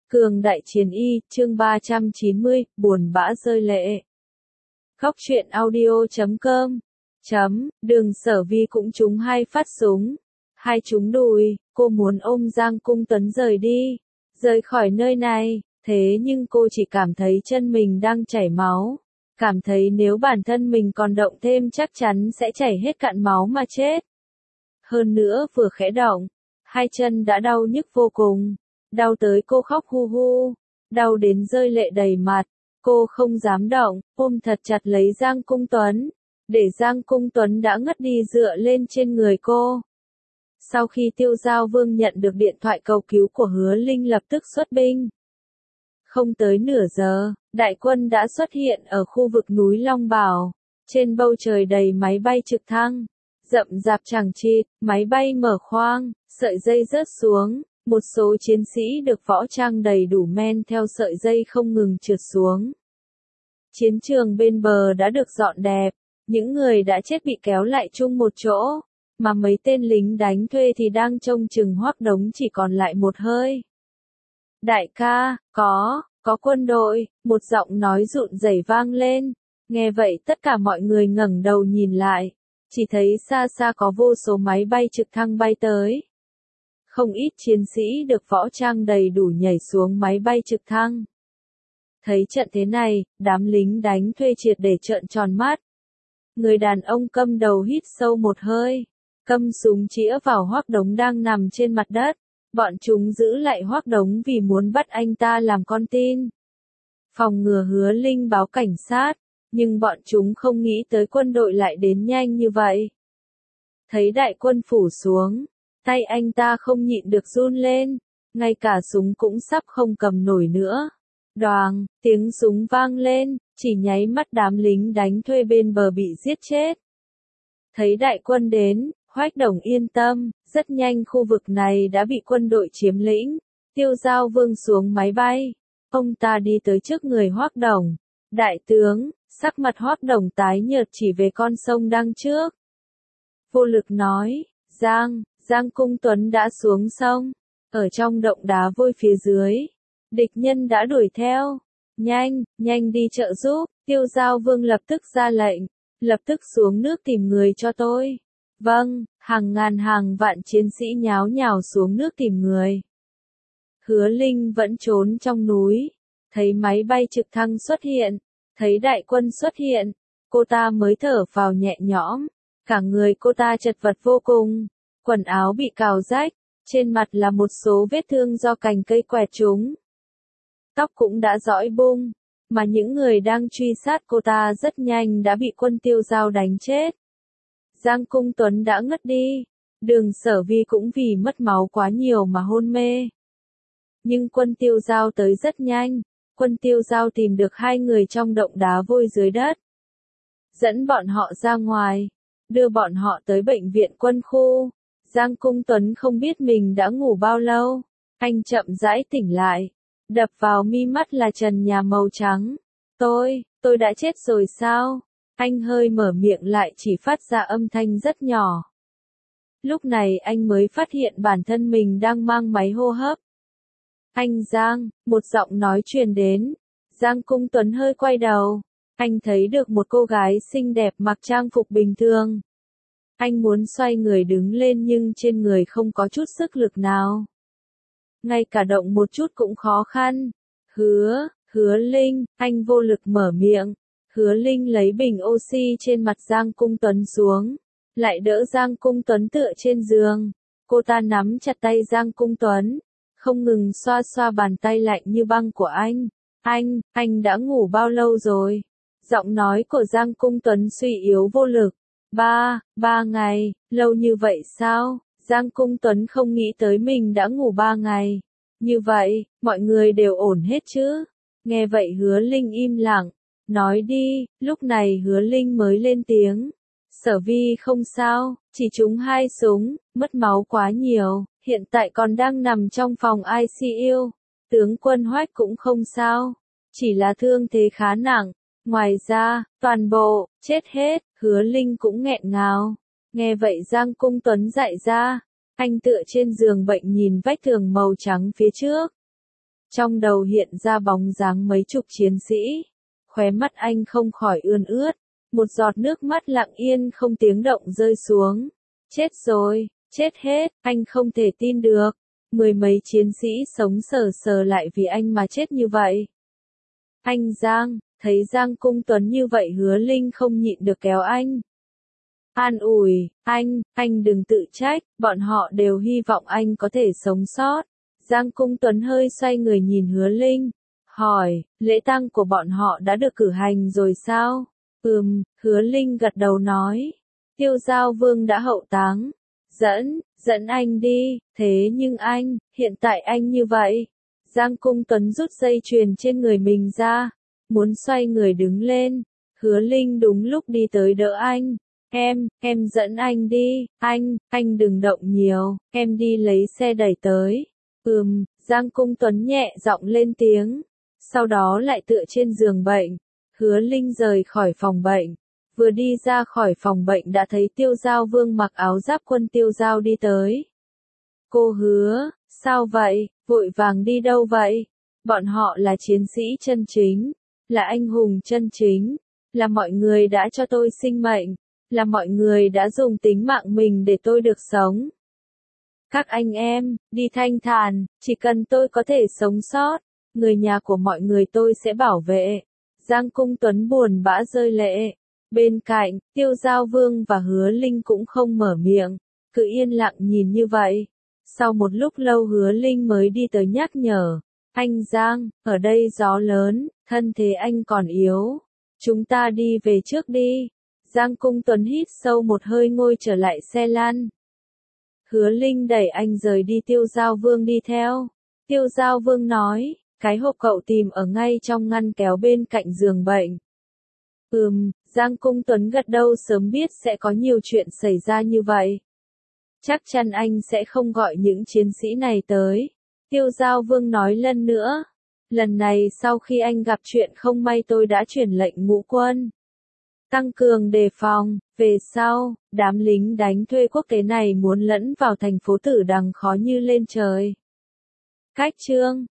Cường đại chiến y, chương 390, buồn bã rơi lệ. Khóc chuyện audio.com Đường Sở Vi cũng trúng 2 phát súng. 2 trúng đùi, cô muốn ôm Giang Cung Tuấn rời đi, rời khỏi nơi này, thế nhưng cô chỉ cảm thấy chân mình đang chảy máu. Cảm thấy nếu bản thân mình còn động thêm chắc chắn sẽ chảy hết cạn máu mà chết. Hơn nữa vừa khẽ động, 2 chân đã đau nhức vô cùng. Đau tới cô khóc hu hu, đau đến rơi lệ đầy mặt, cô không dám động, ôm thật chặt lấy Giang Cung Tuấn, để Giang Cung Tuấn đã ngất đi dựa lên trên người cô. Sau khi Tiêu Giao Vương nhận được điện thoại cầu cứu của Hứa Linh lập tức xuất binh. Không tới nửa giờ, đại quân đã xuất hiện ở khu vực núi Long Bảo, trên bầu trời đầy máy bay trực thăng, rậm rạp chằng chịt, máy bay mở khoang, sợi dây rớt xuống. Một số chiến sĩ được võ trang đầy đủ men theo sợi dây không ngừng trượt xuống. Chiến trường bên bờ đã được dọn đẹp, những người đã chết bị kéo lại chung một chỗ, mà mấy tên lính đánh thuê thì đang trông chừng Hoắc Đống chỉ còn lại một hơi. Đại ca, có quân đội, một giọng nói rụn rẩy vang lên, nghe vậy tất cả mọi người ngẩng đầu nhìn lại, chỉ thấy xa xa có vô số máy bay trực thăng bay tới. Không ít chiến sĩ được võ trang đầy đủ nhảy xuống máy bay trực thăng. Thấy trận thế này, đám lính đánh thuê triệt để trợn tròn mắt. Người đàn ông câm đầu hít sâu một hơi, câm súng chĩa vào Hoắc Đống đang nằm trên mặt đất. Bọn chúng giữ lại Hoắc Đống vì muốn bắt anh ta làm con tin. Phòng ngừa Hứa Linh báo cảnh sát, nhưng bọn chúng không nghĩ tới quân đội lại đến nhanh như vậy. Thấy đại quân phủ xuống, tay anh ta không nhịn được run lên, ngay cả súng cũng sắp không cầm nổi nữa. Đoàng, tiếng súng vang lên, chỉ nháy mắt đám lính đánh thuê bên bờ bị giết chết. Thấy đại quân đến, Hoắc Đống yên tâm, rất nhanh khu vực này đã bị quân đội chiếm lĩnh. Tiêu Giao Vương xuống máy bay, ông ta đi tới trước người Hoắc Đống. Đại tướng, sắc mặt Hoắc Đống tái nhợt chỉ về con sông đang trước. Vô lực nói, Giang Cung Tuấn đã xuống sông, ở trong động đá vôi phía dưới. Địch nhân đã đuổi theo. Nhanh đi trợ giúp. Tiêu Giao Vương lập tức ra lệnh, lập tức xuống nước tìm người cho tôi. Vâng, hàng ngàn hàng vạn chiến sĩ nháo nhào xuống nước tìm người. Hứa Linh vẫn trốn trong núi, thấy máy bay trực thăng xuất hiện, thấy đại quân xuất hiện, cô ta mới thở phào nhẹ nhõm. Cả người cô ta chật vật vô cùng, quần áo bị cào rách, trên mặt là một số vết thương do cành cây quẹt trúng. Tóc cũng đã rõi bung, mà những người đang truy sát cô ta rất nhanh đã bị quân Tiêu Giao đánh chết. Giang Cung Tuấn đã ngất đi, Đường Sở Vi cũng vì mất máu quá nhiều mà hôn mê. Nhưng quân Tiêu Giao tới rất nhanh, quân Tiêu Giao tìm được 2 người trong động đá vôi dưới đất. Dẫn bọn họ ra ngoài, đưa bọn họ tới bệnh viện quân khu. Giang Cung Tuấn không biết mình đã ngủ bao lâu, anh chậm rãi tỉnh lại, đập vào mi mắt là trần nhà màu trắng. Tôi đã chết rồi sao? Anh hơi mở miệng lại chỉ phát ra âm thanh rất nhỏ. Lúc này anh mới phát hiện bản thân mình đang mang máy hô hấp. Anh Giang, một giọng nói truyền đến. Giang Cung Tuấn hơi quay đầu, anh thấy được một cô gái xinh đẹp mặc trang phục bình thường. Anh muốn xoay người đứng lên nhưng trên người không có chút sức lực nào. Ngay cả động một chút cũng khó khăn. Hứa Linh, anh vô lực mở miệng. Hứa Linh lấy bình oxy trên mặt Giang Cung Tuấn xuống, lại đỡ Giang Cung Tuấn tựa trên giường. Cô ta nắm chặt tay Giang Cung Tuấn, không ngừng xoa xoa bàn tay lạnh như băng của anh. Anh đã ngủ bao lâu rồi? Giọng nói của Giang Cung Tuấn suy yếu vô lực. Ba ngày, lâu như vậy sao? Giang Cung Tuấn không nghĩ tới mình đã ngủ 3 ngày. Như vậy, mọi người đều ổn hết chứ? Nghe vậy Hứa Linh im lặng, nói đi. Lúc này Hứa Linh mới lên tiếng. Sở Vi không sao, chỉ trúng 2 súng, mất máu quá nhiều, hiện tại còn đang nằm trong phòng ICU. Tướng quân Hoắc cũng không sao, chỉ là thương thế khá nặng. Ngoài ra, toàn bộ, chết hết. Hứa Linh cũng nghẹn ngào. Nghe vậy Giang Cung Tuấn dại ra. Anh tựa trên giường bệnh nhìn vách tường màu trắng phía trước. Trong đầu hiện ra bóng dáng mấy chục chiến sĩ. Khóe mắt anh không khỏi ươn ướt. Một giọt nước mắt lặng yên không tiếng động rơi xuống. Chết rồi, chết hết, anh không thể tin được. Mười mấy chiến sĩ sống sờ sờ lại vì anh mà chết như vậy. Anh Giang, thấy Giang Cung Tuấn như vậy Hứa Linh không nhịn được kéo anh. An ủi, anh đừng tự trách, bọn họ đều hy vọng anh có thể sống sót. Giang Cung Tuấn hơi xoay người nhìn Hứa Linh, hỏi, lễ tang của bọn họ đã được cử hành rồi sao? Hứa Linh gật đầu nói, Tiêu Giao Vương đã hậu táng. Dẫn anh đi, thế nhưng anh, hiện tại anh như vậy. Giang Cung Tuấn rút dây chuyền trên người mình ra, muốn xoay người đứng lên. Hứa Linh đúng lúc đi tới đỡ anh. Em dẫn anh đi, anh đừng động nhiều, em đi lấy xe đẩy tới. Giang Cung Tuấn nhẹ giọng lên tiếng, sau đó lại tựa trên giường bệnh. Hứa Linh rời khỏi phòng bệnh, vừa đi ra khỏi phòng bệnh đã thấy Tiêu Giao Vương mặc áo giáp quân Tiêu Giao đi tới. Cô Hứa, sao vậy, vội vàng đi đâu vậy? Bọn họ là chiến sĩ chân chính, là anh hùng chân chính, là mọi người đã cho tôi sinh mệnh, là mọi người đã dùng tính mạng mình để tôi được sống. Các anh em, đi thanh thản, chỉ cần tôi có thể sống sót, người nhà của mọi người tôi sẽ bảo vệ. Giang Cung Tuấn buồn bã rơi lệ. Bên cạnh, Tiêu Giao Vương và Hứa Linh cũng không mở miệng, cứ yên lặng nhìn như vậy. Sau một lúc lâu Hứa Linh mới đi tới nhắc nhở, anh Giang, ở đây gió lớn, thân thế anh còn yếu. Chúng ta đi về trước đi. Giang Cung Tuấn hít sâu một hơi ngồi trở lại xe lăn. Hứa Linh đẩy anh rời đi, Tiêu Giao Vương đi theo. Tiêu Giao Vương nói, cái hộp cậu tìm ở ngay trong ngăn kéo bên cạnh giường bệnh. Giang Cung Tuấn gật đầu, sớm biết sẽ có nhiều chuyện xảy ra như vậy. Chắc chắn anh sẽ không gọi những chiến sĩ này tới. Tiêu Giao Vương nói lần nữa. Lần này sau khi anh gặp chuyện không may tôi đã chuyển lệnh ngũ quân. Tăng cường đề phòng, về sau, đám lính đánh thuê quốc tế này muốn lẫn vào thành phố Tử Đằng khó như lên trời. Cách chương